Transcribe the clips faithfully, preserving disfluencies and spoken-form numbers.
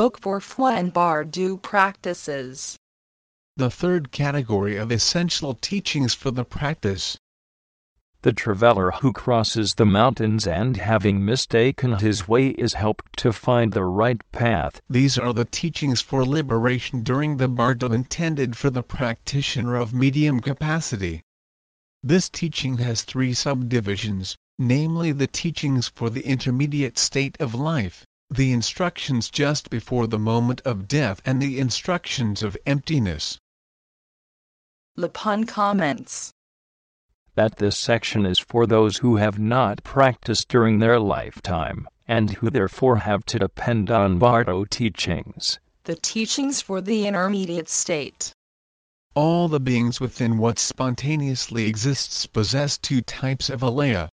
book for Phwa and Bardu practices. The third category of essential teachings for the practice. The traveler who crosses the mountains and having mistaken his way is helped to find the right path. These are the teachings for liberation during the bardo intended for the practitioner of medium capacity. This teaching has three subdivisions, namely the teachings for the intermediate state of life, the instructions just before the moment of death, and the instructions of emptiness. Lapun comments that this section is for those who have not practiced during their lifetime, and who therefore have to depend on Bardo teachings. The teachings for the intermediate state. All the beings within what spontaneously exists possess two types of alaya.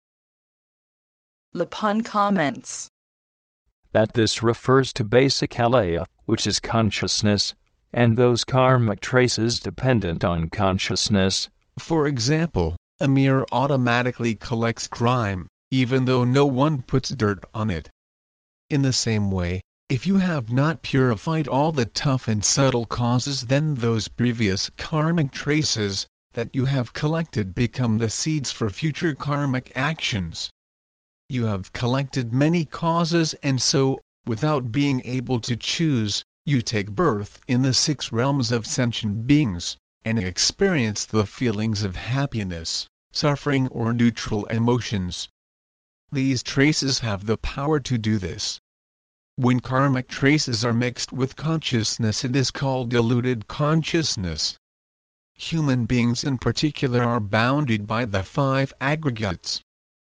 Lapun comments that this refers to basic alaya, which is consciousness, and those karmic traces dependent on consciousness. For example, a mirror automatically collects grime, even though no one puts dirt on it. In the same way, if you have not purified all the tough and subtle causes, then those previous karmic traces that you have collected become the seeds for future karmic actions. You have collected many causes, and so, without being able to choose, you take birth in the six realms of sentient beings, and experience the feelings of happiness, suffering, or neutral emotions. These traces have the power to do this. When karmic traces are mixed with consciousness, it is called diluted consciousness. Human beings in particular are bounded by the five aggregates.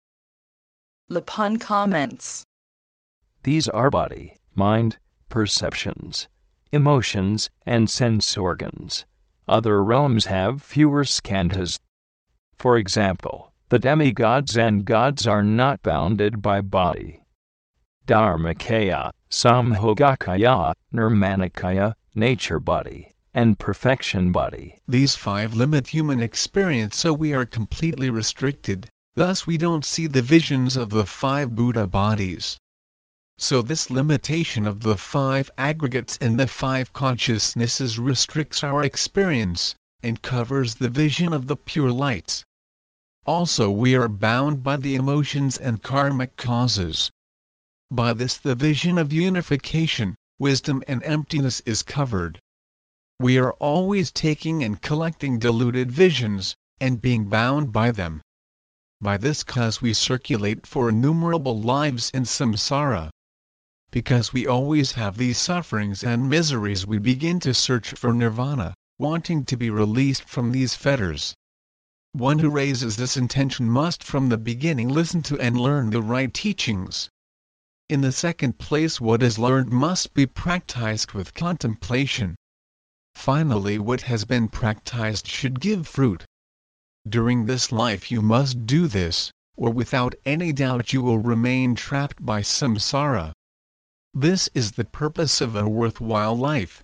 Lapun comments these are body, mind, perceptions, emotions, and sense organs. Other realms have fewer skandhas. For example, the demigods and gods are not bounded by body. Dharmakaya, Samhogakaya, Nirmanakaya, nature body, and perfection body. These five limit human experience, so we are completely restricted, thus we don't see the visions of the five Buddha bodies. So this limitation of the five aggregates and the five consciousnesses restricts our experience, and covers the vision of the pure lights. Also we are bound by the emotions and karmic causes. By this the vision of unification, wisdom and emptiness is covered. We are always taking and collecting diluted visions, and being bound by them. By this cause we circulate for innumerable lives in samsara. Because we always have these sufferings and miseries, we begin to search for nirvana, wanting to be released from these fetters. One who raises this intention must from the beginning listen to and learn the right teachings. In the second place, what is learned must be practiced with contemplation. Finally, what has been practiced should give fruit. During this life you must do this, or without any doubt you will remain trapped by samsara. This is the purpose of a worthwhile life.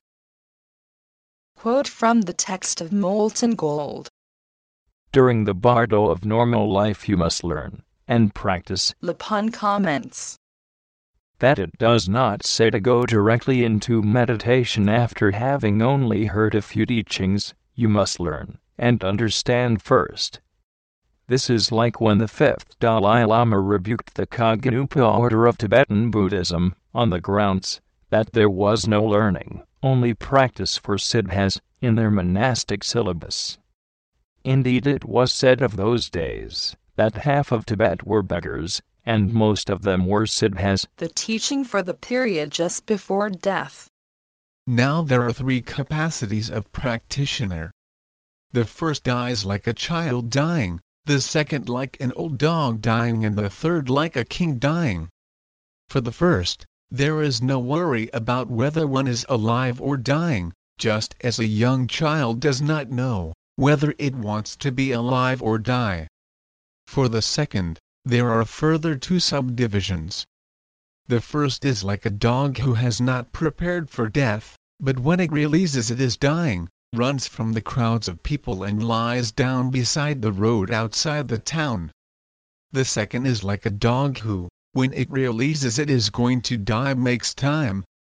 Quote from the text of Molten Gold. During the bardo of normal life you must learn, and practice. Lapun comments that it does not say to go directly into meditation after having only heard a few teachings. You must learn and understand first. This is like when the fifth Dalai Lama rebuked the Kagnupa order of Tibetan Buddhism, on the grounds that there was no learning, only practice for siddhas, in their monastic syllabus. Indeed, it was said of those days that half of Tibet were beggars, and most of them were siddhas. The teaching for the period just before death. Now there are three capacities of practitioner. The first dies like a child dying, the second like an old dog dying, and the third like a king dying. For the first, there is no worry about whether one is alive or dying, just as a young child does not know whether it wants to be alive or die. For the second, there are further two subdivisions. The first is like a dog who has not prepared for death, but when it realizes it is dying, runs from the crowds of people and lies down beside the road outside the town. The second is like a dog who, when it realizes it is going to die, makes time,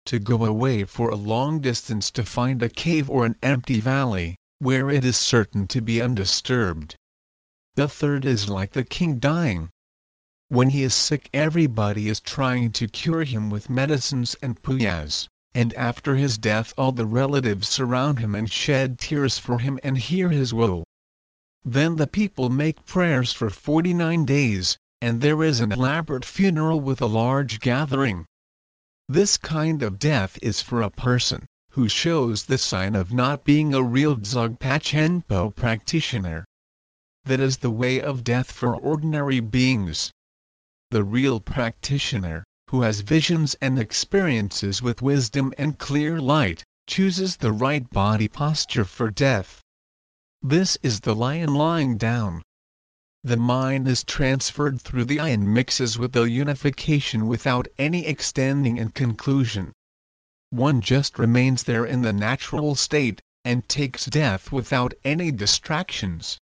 to go away for a long distance to find a cave or an empty valley, where it is certain to be undisturbed. The third is like the king dying. When he is sick, everybody is trying to cure him with medicines and puyas, and after his death all the relatives surround him and shed tears for him and hear his woe. Then the people make prayers for forty-nine days, and there is an elaborate funeral with a large gathering. This kind of death is for a person who shows the sign of not being a real Dzogpa Chenpo practitioner. That is the way of death for ordinary beings. The real practitioner, who has visions and experiences with wisdom and clear light, chooses the right body posture for death. This is the lion lying down. The mind is transferred through the eye and mixes with the unification without any extending and conclusion. One just remains there in the natural state, and takes death without any distractions.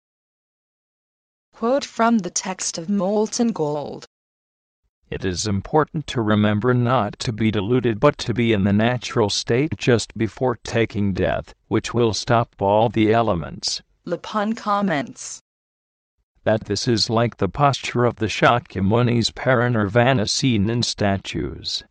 Quote from the text of Molten Gold. It is important to remember not to be deluded but to be in the natural state just before taking death, which will stop all the elements. Lapun comments that this is like the posture of the Shakyamuni's Parinirvana seen in statues.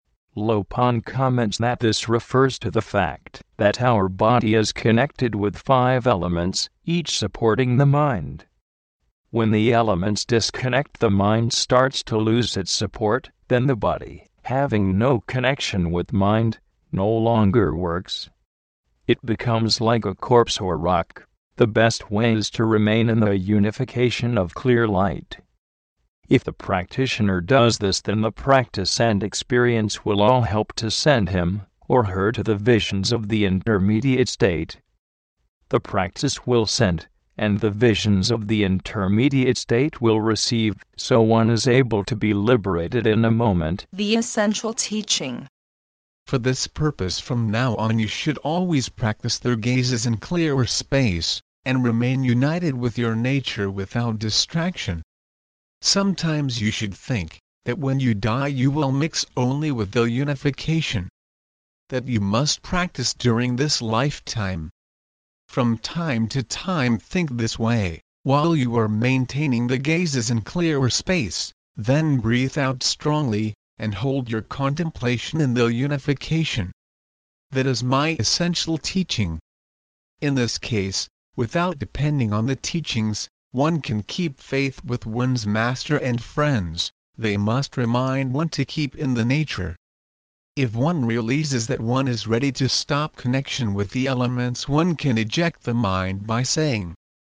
Lapun comments that this refers to the fact that our body is connected with five elements, each supporting the mind. When the elements disconnect, the mind starts to lose its support, then the body, having no connection with mind, no longer works. It becomes like a corpse or rock. The best way is to remain in the unification of clear light. If the practitioner does this, then the practice and experience will all help to send him or her to the visions of the intermediate state. The practice will send, and the visions of the intermediate state will receive, so one is able to be liberated in a moment. The essential teaching. For this purpose from now on you should always practice their gazes in clearer space, and remain united with your nature without distraction. Sometimes you should think that when you die you will mix only with the unification. That you must practice during this lifetime. From time to time think this way, while you are maintaining the gazes in clearer space, then breathe out strongly, and hold your contemplation in the unification. That is my essential teaching. In this case, without depending on the teachings, one can keep faith with one's master and friends. They must remind one to keep in the nature. If one realizes that one is ready to stop connection with the elements, one can eject the mind by saying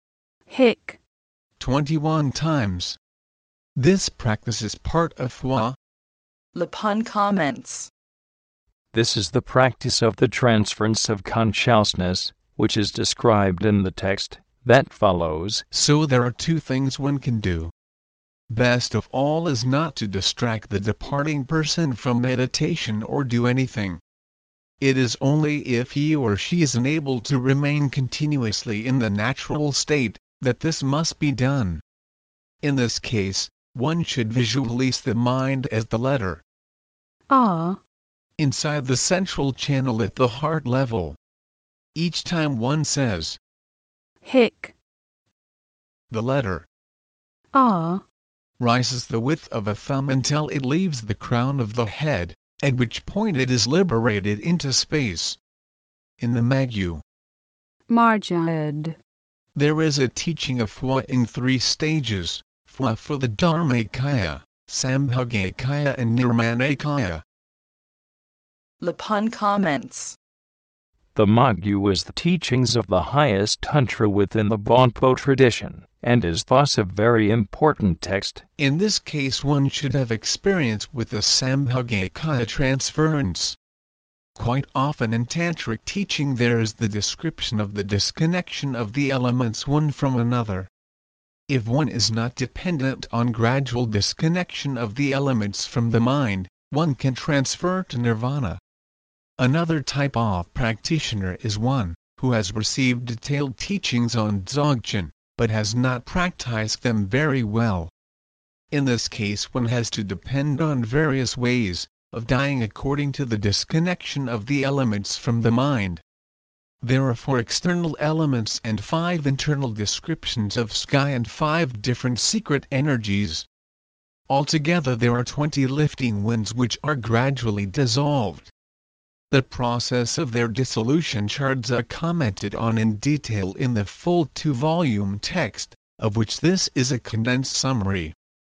Hic twenty-one times. This practice is part of Hua. Lapun comments. This is the practice of the transference of consciousness, which is described in the text that follows. So there are two things one can do. Best of all is not to distract the departing person from meditation or do anything. It is only if he or she is unable to remain continuously in the natural state that this must be done. In this case, one should visualize the mind as the letter R inside the central channel at the heart level. Each time one says Hic, the letter R rises the width of a thumb until it leaves the crown of the head, at which point it is liberated into space. In the Magyu Marjad, there is a teaching of Hua in three stages, Hua for the Dharmakaya, Sambhogakaya and Nirmanakaya. Lapun comments. The Magyu is the teachings of the highest Tantra within the Bonpo tradition, and is thus a very important text. In this case one should have experience with the Sambhogakaya transference. Quite often in Tantric teaching there is the description of the disconnection of the elements one from another. If one is not dependent on gradual disconnection of the elements from the mind, one can transfer to nirvana. Another type of practitioner is one who has received detailed teachings on Dzogchen, but has not practiced them very well. In this case one has to depend on various ways, of dying according to the disconnection of the elements from the mind. There are four external elements and five internal descriptions of sky and five different secret energies. Altogether there are twenty lifting winds which are gradually dissolved. The process of their dissolution charts are commented on in detail in the full two-volume text, of which this is a condensed summary.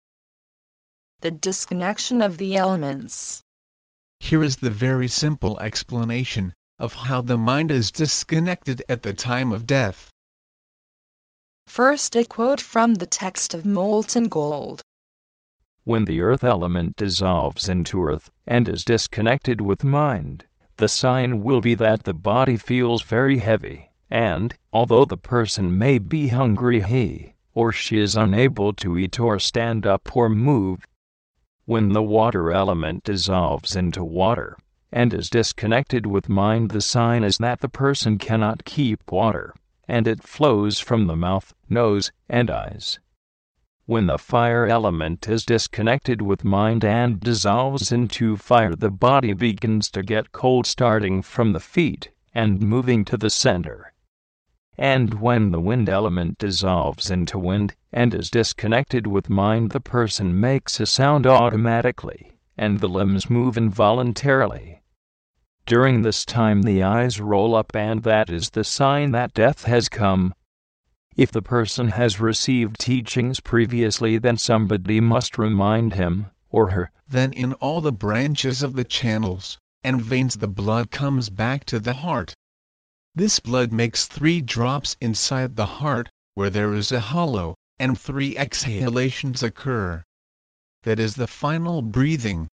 The disconnection of the elements. Here is the very simple explanation of how the mind is disconnected at the time of death. First, a quote from the text of Molten Gold. When the earth element dissolves into earth and is disconnected with mind, the sign will be that the body feels very heavy, and, although the person may be hungry, he or she is unable to eat or stand up or move. When the water element dissolves into water and is disconnected with mind, the sign is that the person cannot keep water, and it flows from the mouth, nose, and eyes. When the fire element is disconnected with mind and dissolves into fire, the body begins to get cold starting from the feet and moving to the center. And when the wind element dissolves into wind and is disconnected with mind, the person makes a sound automatically, and the limbs move involuntarily. During this time the eyes roll up, and that is the sign that death has come. If the person has received teachings previously, then somebody must remind him, or her. Then in all the branches of the channels and veins the blood comes back to the heart. This blood makes three drops inside the heart, where there is a hollow, and three exhalations occur. That is the final breathing.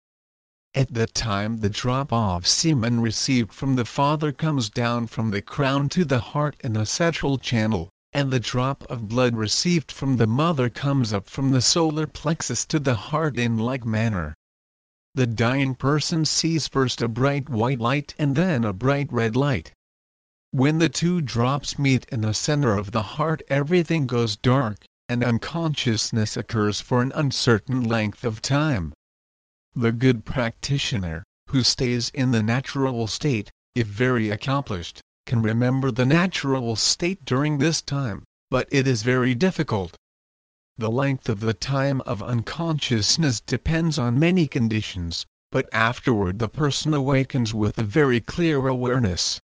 At that time the drop of semen received from the father comes down from the crown to the heart in a central channel, and the drop of blood received from the mother comes up from the solar plexus to the heart in like manner. The dying person sees first a bright white light and then a bright red light. When the two drops meet in the center of the heart, everything goes dark, and unconsciousness occurs for an uncertain length of time. The good practitioner, who stays in the natural state, if very accomplished, can remember the natural state during this time, but it is very difficult. The length of the time of unconsciousness depends on many conditions, but afterward the person awakens with a very clear awareness.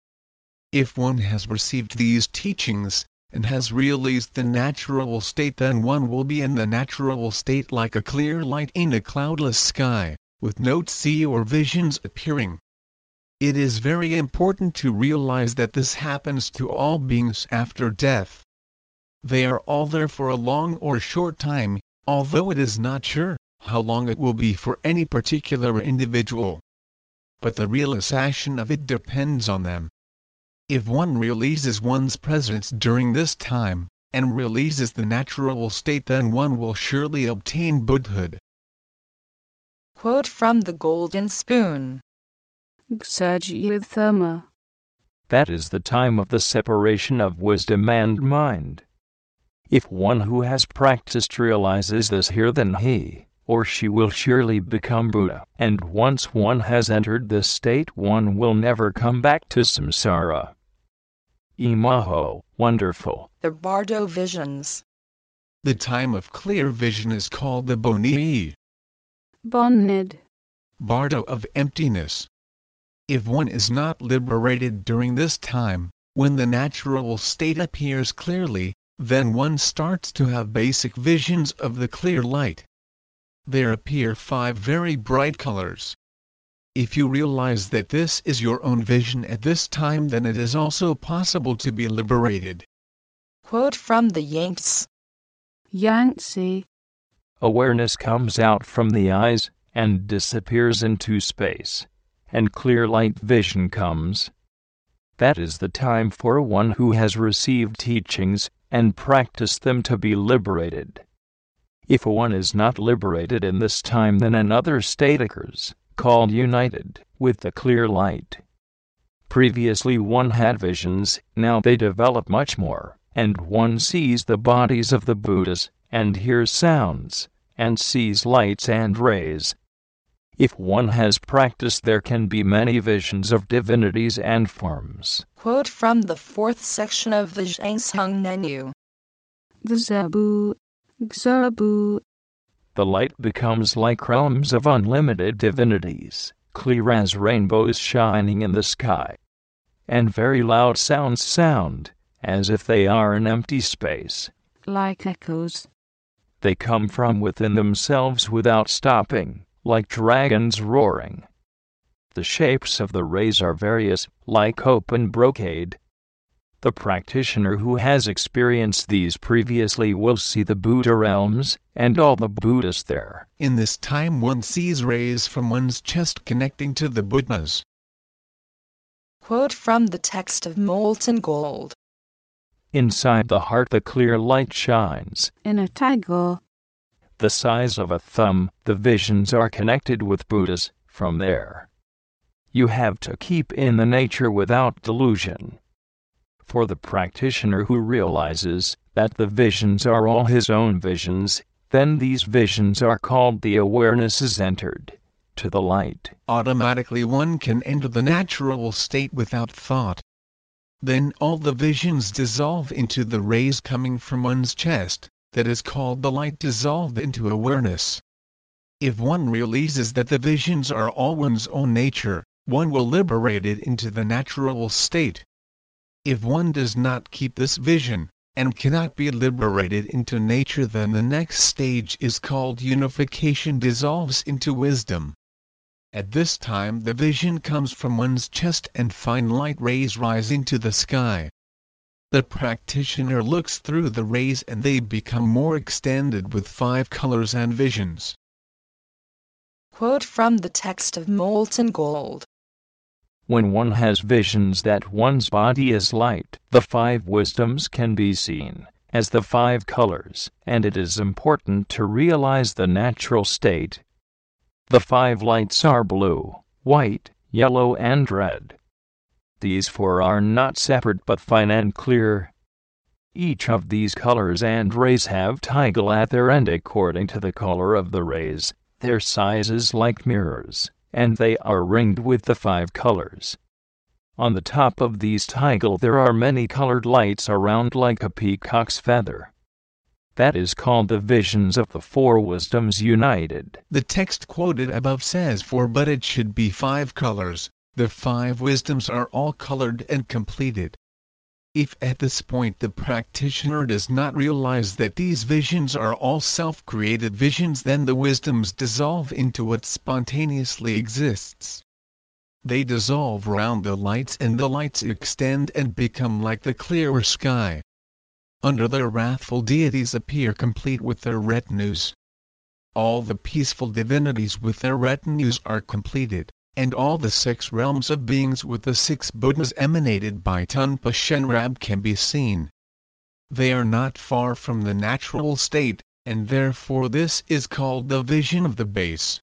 If one has received these teachings, and has realized the natural state, then one will be in the natural state like a clear light in a cloudless sky, with no sea or visions appearing. It is very important to realize that this happens to all beings after death. They are all there for a long or short time, although it is not sure how long it will be for any particular individual. But the realization of it depends on them. If one realizes one's presence during this time, and realizes the natural state, then one will surely obtain Buddhahood. Quote from the Golden Spoon. Gsagitharma. That is the time of the separation of wisdom and mind. If one who has practiced realizes this here, then he or she will surely become Buddha, and once one has entered this state, one will never come back to samsara. Imaho, wonderful. The Bardo Visions. The time of clear vision is called the Boni, Bonnid. Bardo of emptiness. If one is not liberated during this time, when the natural state appears clearly, then one starts to have basic visions of the clear light. There appear five very bright colors. If you realize that this is your own vision at this time, then it is also possible to be liberated. Quote from the Yangtze. Yangtze. Awareness comes out from the eyes and disappears into space, and clear light vision comes. That is the time for one who has received teachings and practiced them to be liberated. If one is not liberated in this time, then another state occurs, called united with the clear light. Previously one had visions, now they develop much more, and one sees the bodies of the Buddhas, and hears sounds, and sees lights and rays. If one has practiced, there can be many visions of divinities and forms. Quote from the fourth section of the Zhangsung Nenyu. The Zabu, Zabu. The light becomes like realms of unlimited divinities, clear as rainbows shining in the sky. And very loud sounds sound, as if they are in empty space. Like echoes. They come from within themselves without stopping, like dragons roaring. The shapes of the rays are various, like open brocade. The practitioner who has experienced these previously will see the Buddha realms, and all the Buddhas there. In this time one sees rays from one's chest connecting to the Buddhas. Quote from the text of Molten Gold. Inside the heart the clear light shines. In a tiger. The size of a thumb, the visions are connected with Buddhas. From there, you have to keep in the nature without delusion. For the practitioner who realizes that the visions are all his own visions, then these visions are called the awareness is entered to the light. Automatically one can enter the natural state without thought. Then all the visions dissolve into the rays coming from one's chest, that is called the light dissolved into awareness. If one realizes that the visions are all one's own nature, one will liberate it into the natural state. If one does not keep this vision, and cannot be liberated into nature, then the next stage is called unification, dissolves into wisdom. At this time the vision comes from one's chest and fine light rays rise into the sky. The practitioner looks through the rays and they become more extended with five colors and visions. Quote from the text of Molten Gold. When one has visions that one's body is light, the five wisdoms can be seen as the five colors, and it is important to realize the natural state. The five lights are blue, white, yellow and red. These four are not separate but fine and clear. Each of these colors and rays have tigle at their end according to the color of the rays. Their size is like mirrors, and they are ringed with the five colors. On the top of these tigle there are many colored lights around like a peacock's feather. That is called the visions of the four wisdoms united. The text quoted above says four, but it should be five colors. The five wisdoms are all colored and completed. If at this point the practitioner does not realize that these visions are all self-created visions, then the wisdoms dissolve into what spontaneously exists. They dissolve round the lights and the lights extend and become like the clearer sky. Under their wrathful deities appear complete with their retinues. All the peaceful divinities with their retinues are completed, and all the six realms of beings with the six Buddhas emanated by Tunpa Shenrab can be seen. They are not far from the natural state, and therefore this is called the vision of the base.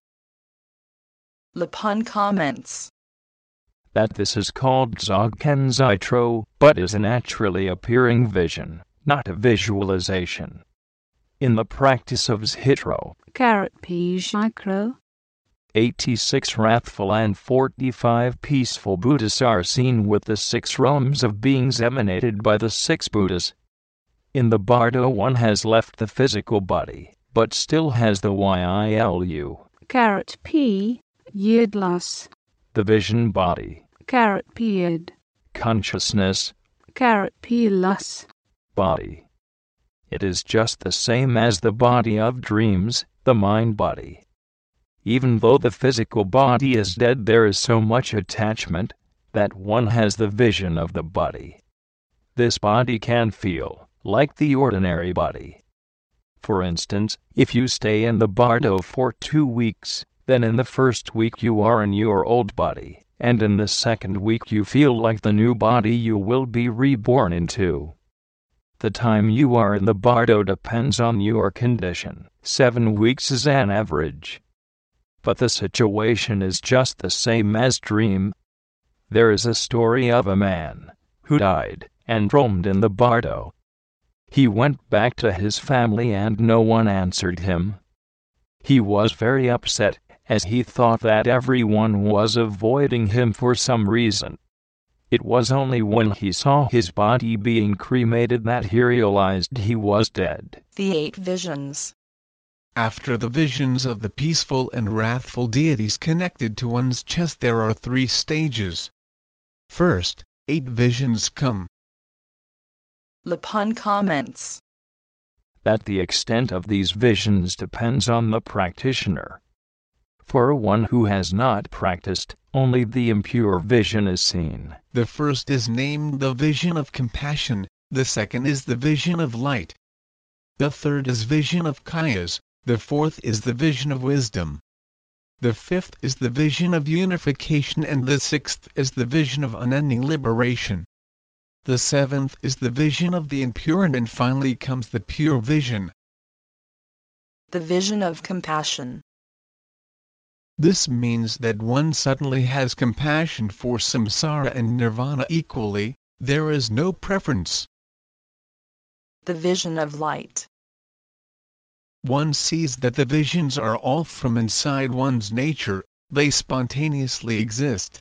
Lapun comments that this is called Dzogchen Zitro, but is a naturally appearing vision, not a visualization. In the practice of Zhitro, Carrot P. Micro. eighty-six wrathful and forty-five peaceful Buddhas are seen with the six realms of beings emanated by the six Buddhas. In the bardo one has left the physical body, but still has the Yilu. Carrot P. Yidlas. The vision body. Carrot P. Yid. Consciousness. Carrot P. Lus. Body. It is just the same as the body of dreams, the mind body. Even though the physical body is dead, there is so much attachment that one has the vision of the body. This body can feel like the ordinary body. For instance, if you stay in the bardo for two weeks, then in the first week you are in your old body, and in the second week you feel like the new body you will be reborn into. The time you are in the bardo depends on your condition. Seven weeks is an average. But the situation is just the same as dream. There is a story of a man who died and roamed in the bardo. He went back to his family and no one answered him. He was very upset as he thought that everyone was avoiding him for some reason. It was only when he saw his body being cremated that he realized he was dead. The Eight Visions. After the visions of the peaceful and wrathful deities connected to one's chest, there are three stages. First, eight visions come. Lapun comments that the extent of these visions depends on the practitioner. For one who has not practiced, only the impure vision is seen. The first is named the vision of compassion, the second is the vision of light. The third is vision of kayas, the fourth is the vision of wisdom. The fifth is the vision of unification, and the sixth is the vision of unending liberation. The seventh is the vision of the impure, and finally comes the pure vision. The vision of compassion. This means that one suddenly has compassion for samsara and nirvana equally, there is no preference. The vision of light. One sees that the visions are all from inside one's nature, they spontaneously exist.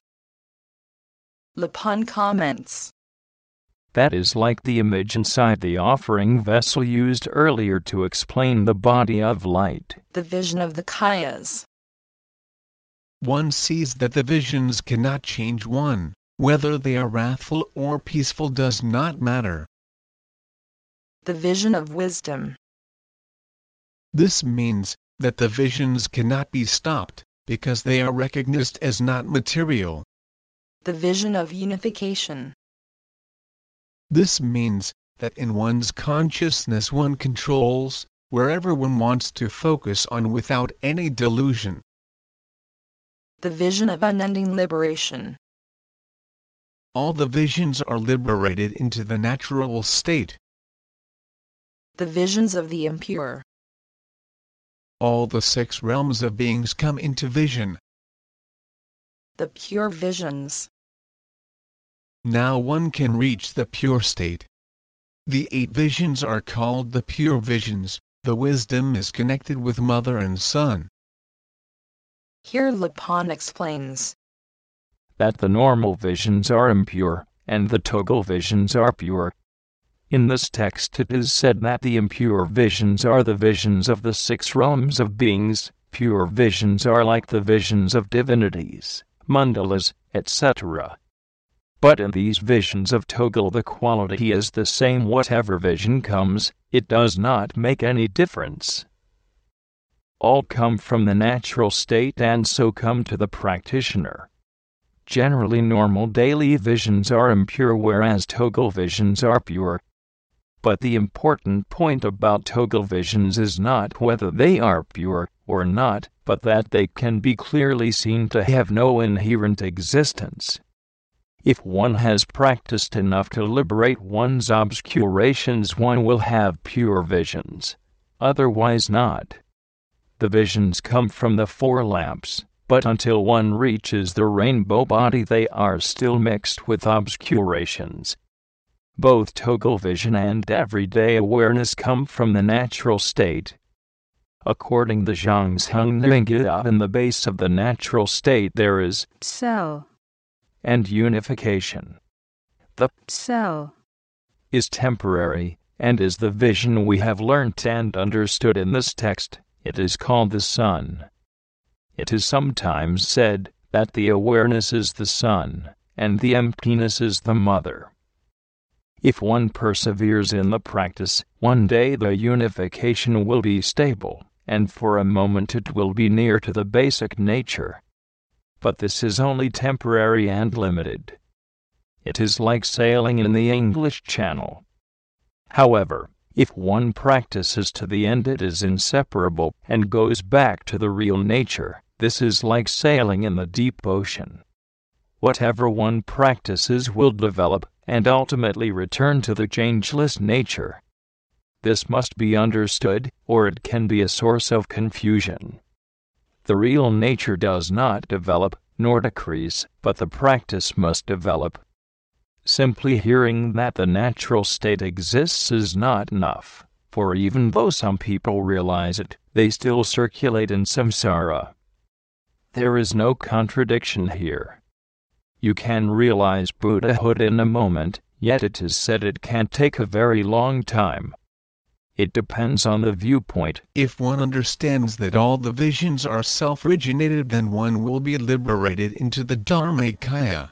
Lapun comments that is like the image inside the offering vessel used earlier to explain the body of light. The vision of the kayas. One sees that the visions cannot change one, whether they are wrathful or peaceful does not matter. The vision of wisdom. This means that the visions cannot be stopped, because they are recognized as not material. The vision of unification. This means that in one's consciousness one controls wherever one wants to focus on without any delusion. The vision of unending liberation. All the visions are liberated into the natural state. The visions of the impure. All the six realms of beings come into vision. The pure visions. Now one can reach the pure state. The eight visions are called the pure visions. The wisdom is connected with mother and son. Here Lapun explains that the normal visions are impure, and the togal visions are pure. In this text it is said that the impure visions are the visions of the six realms of beings, pure visions are like the visions of divinities, mandalas, et cetera. But in these visions of togal the quality is the same whatever vision comes, it does not make any difference. All come from the natural state and so come to the practitioner. Generally normal daily visions are impure whereas togal visions are pure. But the important point about togal visions is not whether they are pure or not, but that they can be clearly seen to have no inherent existence. If one has practiced enough to liberate one's obscurations, one will have pure visions. Otherwise not. The visions come from the four lamps, but until one reaches the rainbow body they are still mixed with obscurations. Both togal vision and everyday awareness come from the natural state. According to Zhangzheng Nyingya, in the base of the natural state there is cell and unification. The cell is temporary, and is the vision we have learnt and understood in this text. It is called the sun. It is sometimes said that the awareness is the sun, and the emptiness is the mother. If one perseveres in the practice, one day the unification will be stable, and for a moment it will be near to the basic nature. But this is only temporary and limited. It is like sailing in the English Channel. However, if one practices to the end, it is inseparable and goes back to the real nature. This is like sailing in the deep ocean. Whatever one practices will develop and ultimately return to the changeless nature. This must be understood, or it can be a source of confusion. The real nature does not develop, nor decrease, but the practice must develop. Simply hearing that the natural state exists is not enough, for even though some people realize it, they still circulate in samsara. There is no contradiction here. You can realize Buddhahood in a moment, yet it is said it can take a very long time. It depends on the viewpoint. If one understands that all the visions are self-originated, then one will be liberated into the Dharmakaya.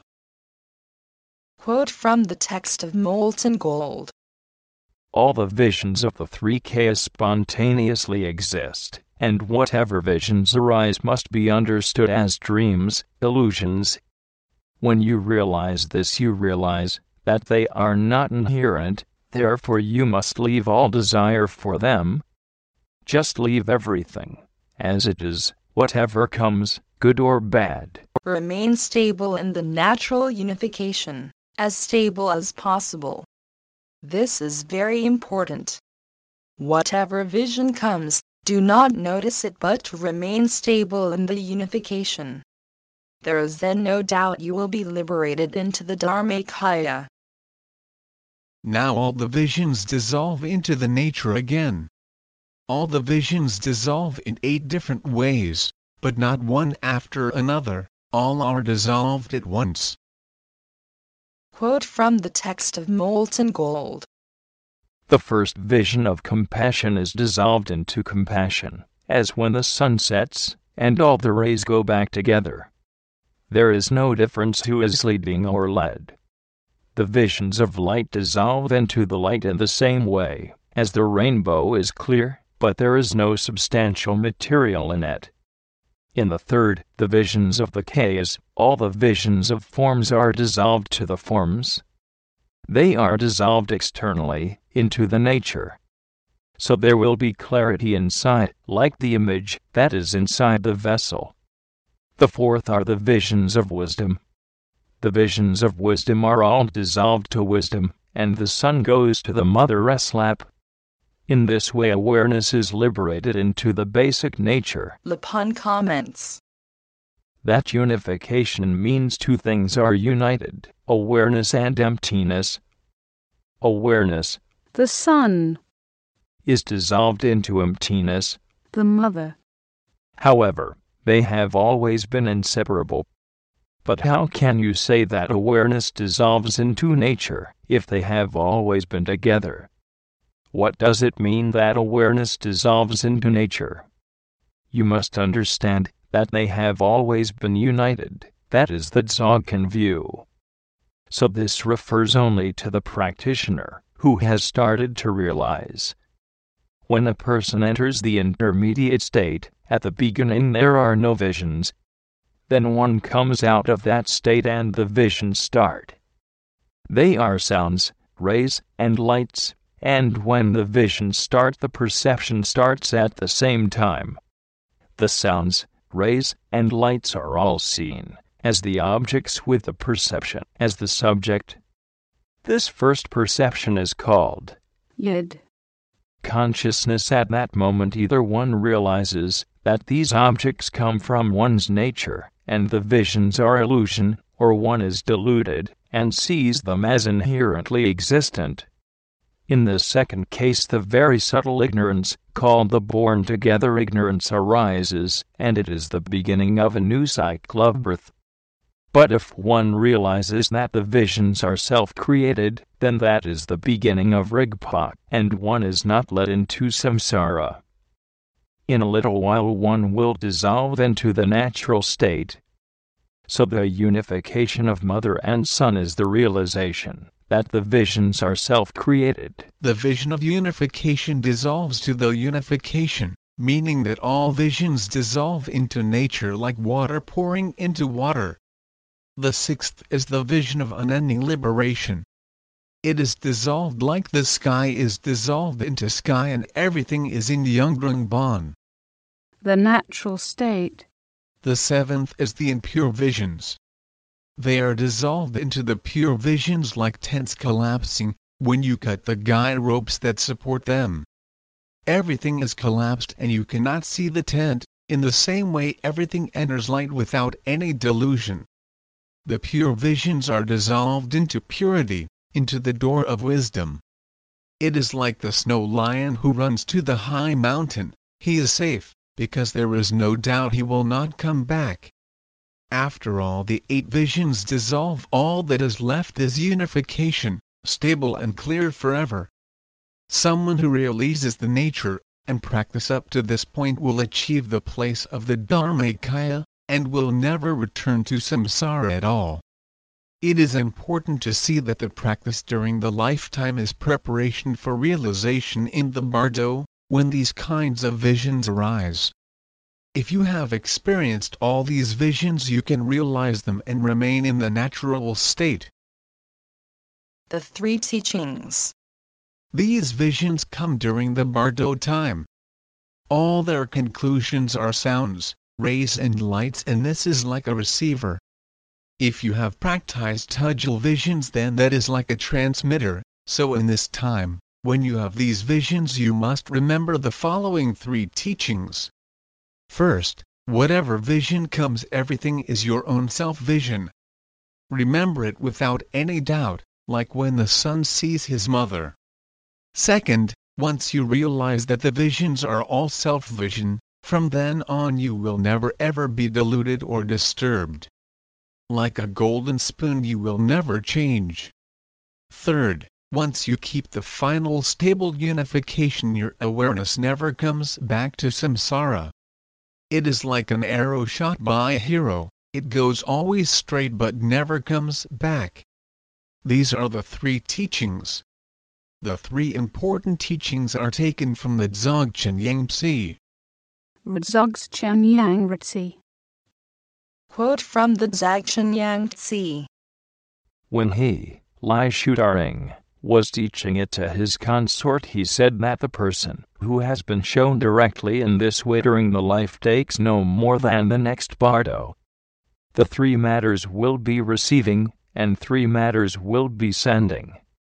Quote from the text of Molten Gold. All the visions of the three Kayas spontaneously exist, and whatever visions arise must be understood as dreams, illusions. When you realize this, you realize that they are not inherent, therefore you must leave all desire for them. Just leave everything as it is, whatever comes, good or bad. Remain stable in the natural unification, as stable as possible. This is very important. Whatever vision comes, do not notice it but remain stable in the unification. There is then no doubt you will be liberated into the Dharmakaya. Now all the visions dissolve into the nature again. All the visions dissolve in eight different ways, but not one after another, all are dissolved at once. Quote from the text of Molten Gold. The first vision of compassion is dissolved into compassion, as when the sun sets, and all the rays go back together. There is no difference who is leading or led. The visions of light dissolve into the light in the same way, as the rainbow is clear, but there is no substantial material in it. In the third, the visions of the Kayas, all the visions of forms are dissolved to the forms. They are dissolved externally, into the nature. So there will be clarity inside, like the image that is inside the vessel. The fourth are the visions of wisdom. The visions of wisdom are all dissolved to wisdom, and the sun goes to the mother's lap. In this way awareness is liberated into the basic nature. Lapun comments. That unification means two things are united, awareness and emptiness. Awareness, the sun, is dissolved into emptiness. the mother. However, they have always been inseparable. But how can you say that awareness dissolves into nature, if they have always been together? What does it mean that awareness dissolves into nature? You must understand that they have always been united, that is the Dzogchen view. So this refers only to the practitioner, who has started to realize. When a person enters the intermediate state, at the beginning there are no visions. Then one comes out of that state and the visions start. They are sounds, rays, and lights, and when the visions start the perception starts at the same time. The sounds, rays, and lights are all seen as the objects with the perception as the subject. This first perception is called Yid. consciousness. At that moment either one realizes that these objects come from one's nature, and the visions are illusion, or one is deluded, and sees them as inherently existent. In the second case the very subtle ignorance, called the born-together ignorance, arises, and it is the beginning of a new cycle of birth. But if one realizes that the visions are self-created, then that is the beginning of Rigpa, and one is not led into samsara. In a little while one will dissolve into the natural state. So the unification of mother and son is the realization that the visions are self-created. The vision of unification dissolves to the unification, meaning that all visions dissolve into nature like water pouring into water. The sixth is the vision of unending liberation. It is dissolved like the sky is dissolved into sky and everything is in Yungrung Bon. The natural state. The seventh is the impure visions. They are dissolved into the pure visions like tents collapsing when you cut the guide ropes that support them. Everything is collapsed and you cannot see the tent. In the same way everything enters light without any delusion. The pure visions are dissolved into purity, into the door of wisdom. It is like the snow lion who runs to the high mountain. He is safe, because there is no doubt he will not come back. After all the eight visions dissolve, all that is left is unification, stable and clear forever. Someone who realizes the nature and practice up to this point will achieve the place of the Dharmakaya, and will never return to samsara at all. It is important to see that the practice during the lifetime is preparation for realization in the bardo, when these kinds of visions arise. If you have experienced all these visions, you can realize them and remain in the natural state. The three teachings. These visions come during the bardo time. All their conclusions are sounds, rays and lights, and this is like a receiver. If you have practiced Tujal visions, then that is like a transmitter. So in this time, when you have these visions, you must remember the following three teachings. First, whatever vision comes, everything is your own self-vision. Remember it without any doubt, like when the son sees his mother. Second, once you realize that the visions are all self-vision, from then on you will never ever be deluded or disturbed. Like a golden spoon, you will never change. Third, once you keep the final stable unification, your awareness never comes back to samsara. It is like an arrow shot by a hero, it goes always straight but never comes back. These are the three teachings. The three important teachings are taken from the Dzogchen Yangtze. Dzogchen Yangtze. Quote from the Dzogchen Yangtze. When he, Lai Shudaring, was teaching it to his consort, he said that the person who has been shown directly in this way during the life takes no more than the next bardo. The three matters will be receiving, and three matters will be sending.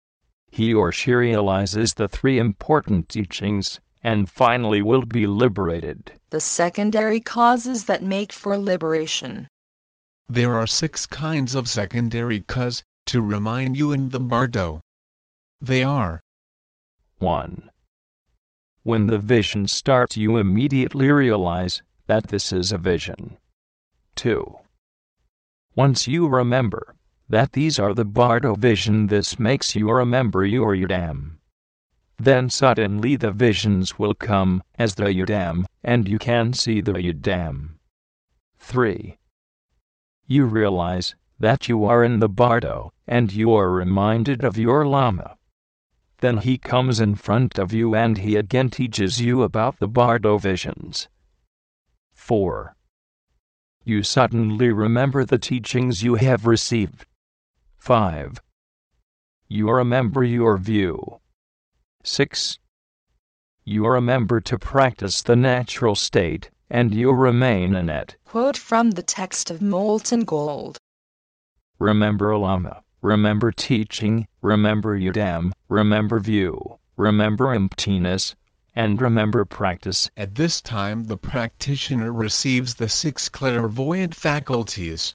He or she realizes the three important teachings, and finally will be liberated. The secondary causes that make for liberation. There are six kinds of secondary cause, to remind you in the bardo. They are: one. When the vision starts, you immediately realize that this is a vision. two. Once you remember that these are the bardo vision, this makes you remember your yudam. Then suddenly the visions will come as the yudam, and you can see the yudam. three. You realize that you are in the bardo, and you are reminded of your lama. Then he comes in front of you and he again teaches you about the bardo visions. four. You suddenly remember the teachings you have received. five. You remember your view. six. You remember to practice the natural state, and you remain in it. Quote from the text of Molten Gold. Remember Lama, remember teaching, remember Yudam, remember view, remember emptiness, and remember practice. At this time the practitioner receives the six clairvoyant faculties.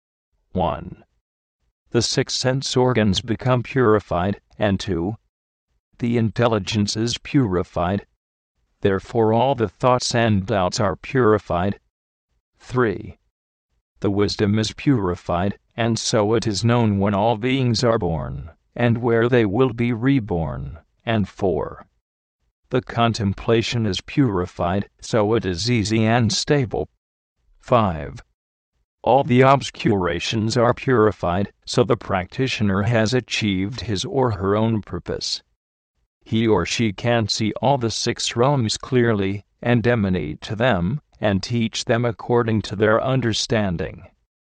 one. The six sense organs become purified, and two. The intelligence is purified. Therefore all the thoughts and doubts are purified. three. The wisdom is purified, and so it is known when all beings are born, and where they will be reborn. And four. The contemplation is purified, so it is easy and stable. five. All the obscurations are purified, so the practitioner has achieved his or her own purpose. He or she can see all the six realms clearly, and emanate to them, and teach them according to their understanding.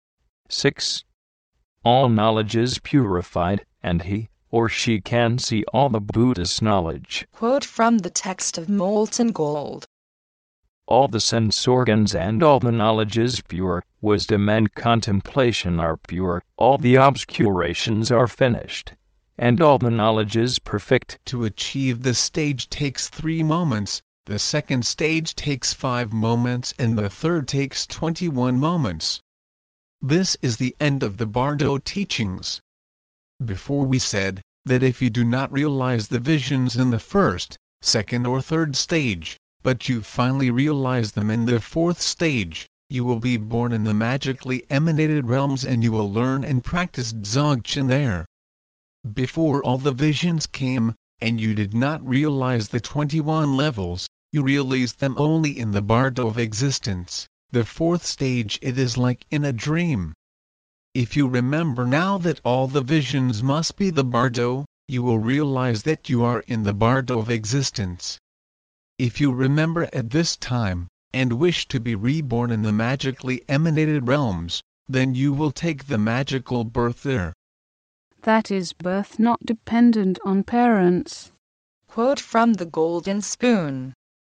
six. All knowledge is purified, and he or she can see all the Buddha's knowledge. Quote from the text of Molten Gold. All the sense organs and all the knowledge is pure, wisdom and contemplation are pure, all the obscurations are finished, and all the knowledge is perfect. To achieve this stage takes three moments, the second stage takes five moments, and the third takes twenty-one moments. This is the end of the Bardo teachings. Before we said that if you do not realize the visions in the first, second or third stage, but you finally realize them in the fourth stage, you will be born in the magically emanated realms and you will learn and practice Dzogchen there. Before all the visions came, and you did not realize the twenty-one levels, you realized them only in the bardo of existence, the fourth stage. It is like in a dream. If you remember now that all the visions must be the bardo, you will realize that you are in the bardo of existence. If you remember at this time, and wish to be reborn in the magically emanated realms, then you will take the magical birth there. That is birth not dependent on parents. Quote from the Golden Spoon.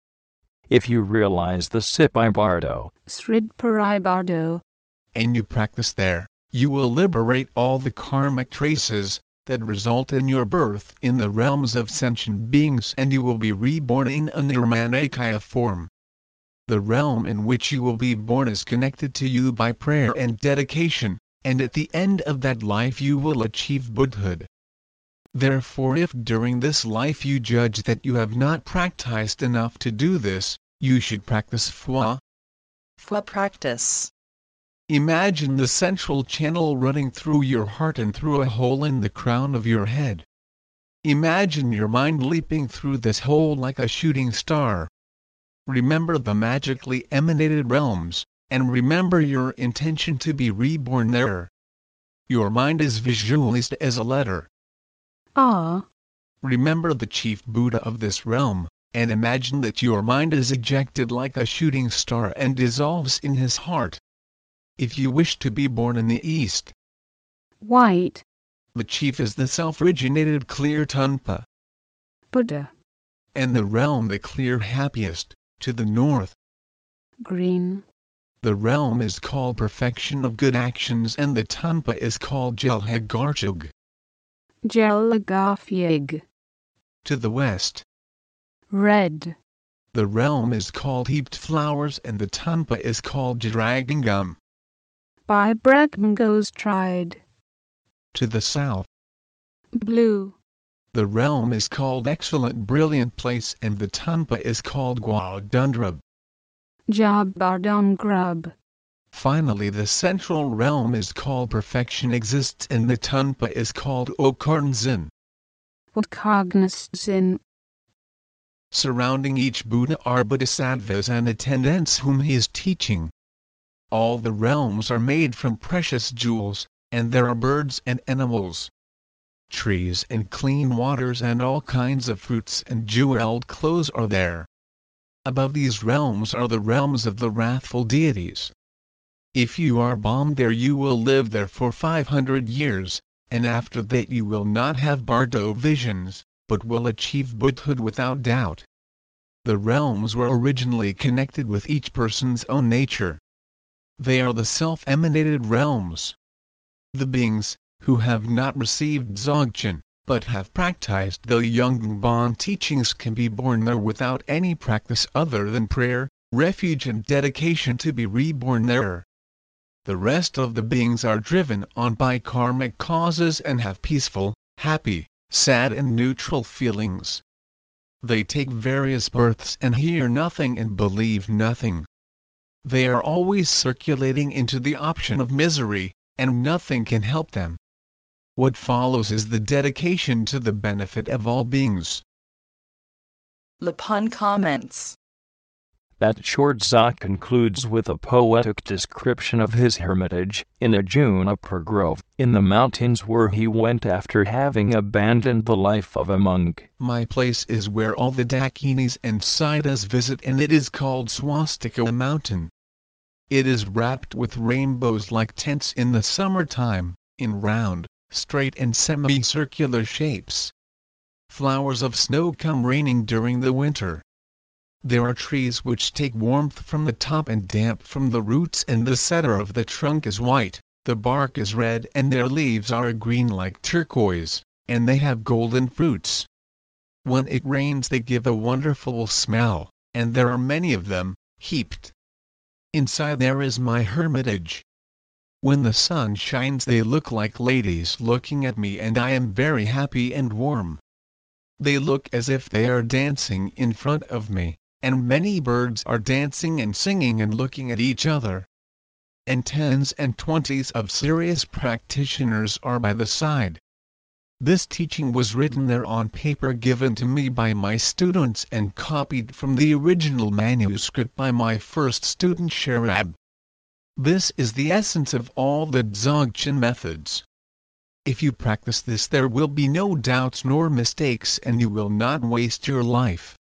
If you realize the Sipai Bardo, Srid Parai Bardo, and you practice there, you will liberate all the karmic traces that result in your birth in the realms of sentient beings, and you will be reborn in a Nirmanakaya form. The realm in which you will be born is connected to you by prayer and dedication, and at the end of that life you will achieve Buddhahood. Therefore, if during this life you judge that you have not practiced enough to do this, you should practice Phwa. Phwa practice. Imagine the central channel running through your heart and through a hole in the crown of your head. Imagine your mind leaping through this hole like a shooting star. Remember the magically emanated realms, and remember your intention to be reborn there. Your mind is visualized as a letter. Ah. Remember the chief Buddha of this realm, and imagine that your mind is ejected like a shooting star and dissolves in his heart. If you wish to be born in the east, white. The chief is the self-originated clear Tunpa, Buddha. And the realm the clear happiest, to the north, green. The realm is called perfection of good actions, and the Tunpa is called Jelhagarchug. Jelagafyig. To the west, red. The realm is called heaped flowers, and the Tunpa is called Jiragangum. By Brahmangos tried. To the south, blue. The realm is called excellent brilliant place, and the Tunpa is called Gwadundrab. Jabardongrub. Finally, the central realm is called perfection exists, and the Tunpa is called Okarnzin. Okarnzin. Surrounding each Buddha are bodhisattvas and attendants whom he is teaching. All the realms are made from precious jewels, and there are birds and animals, trees and clean waters, and all kinds of fruits and jeweled clothes are there. Above these realms are the realms of the wrathful deities. If you are bombed there, you will live there for five hundred years, and after that you will not have bardo visions, but will achieve Buddhahood without doubt. The realms were originally connected with each person's own nature. They are the self-emanated realms. The beings, who have not received Dzogchen, but have practiced the Yungbon teachings, can be born there without any practice other than prayer, refuge and dedication to be reborn there. The rest of the beings are driven on by karmic causes and have peaceful, happy, sad and neutral feelings. They take various births and hear nothing and believe nothing. They are always circulating into the option of misery, and nothing can help them. What follows is the dedication to the benefit of all beings. Lapun comments. That short Dzog concludes with a poetic description of his hermitage in a juniper grove in the mountains where he went after having abandoned the life of a monk. My place is where all the Dakinis and Siddhas visit, and it is called Swastika Mountain. It is wrapped with rainbows like tents in the summertime, in round, straight and semicircular shapes. Flowers of snow come raining during the winter. There are trees which take warmth from the top and damp from the roots, and the center of the trunk is white, the bark is red, and their leaves are green like turquoise, and they have golden fruits. When it rains they give a wonderful smell, and there are many of them, heaped. Inside there is my hermitage. When the sun shines they look like ladies looking at me, and I am very happy and warm. They look as if they are dancing in front of me, and many birds are dancing and singing and looking at each other. And tens and twenties of serious practitioners are by the side. This teaching was written there on paper given to me by my students and copied from the original manuscript by my first student Sherab. This is the essence of all the Dzogchen methods. If you practice this, there will be no doubts nor mistakes, and you will not waste your life.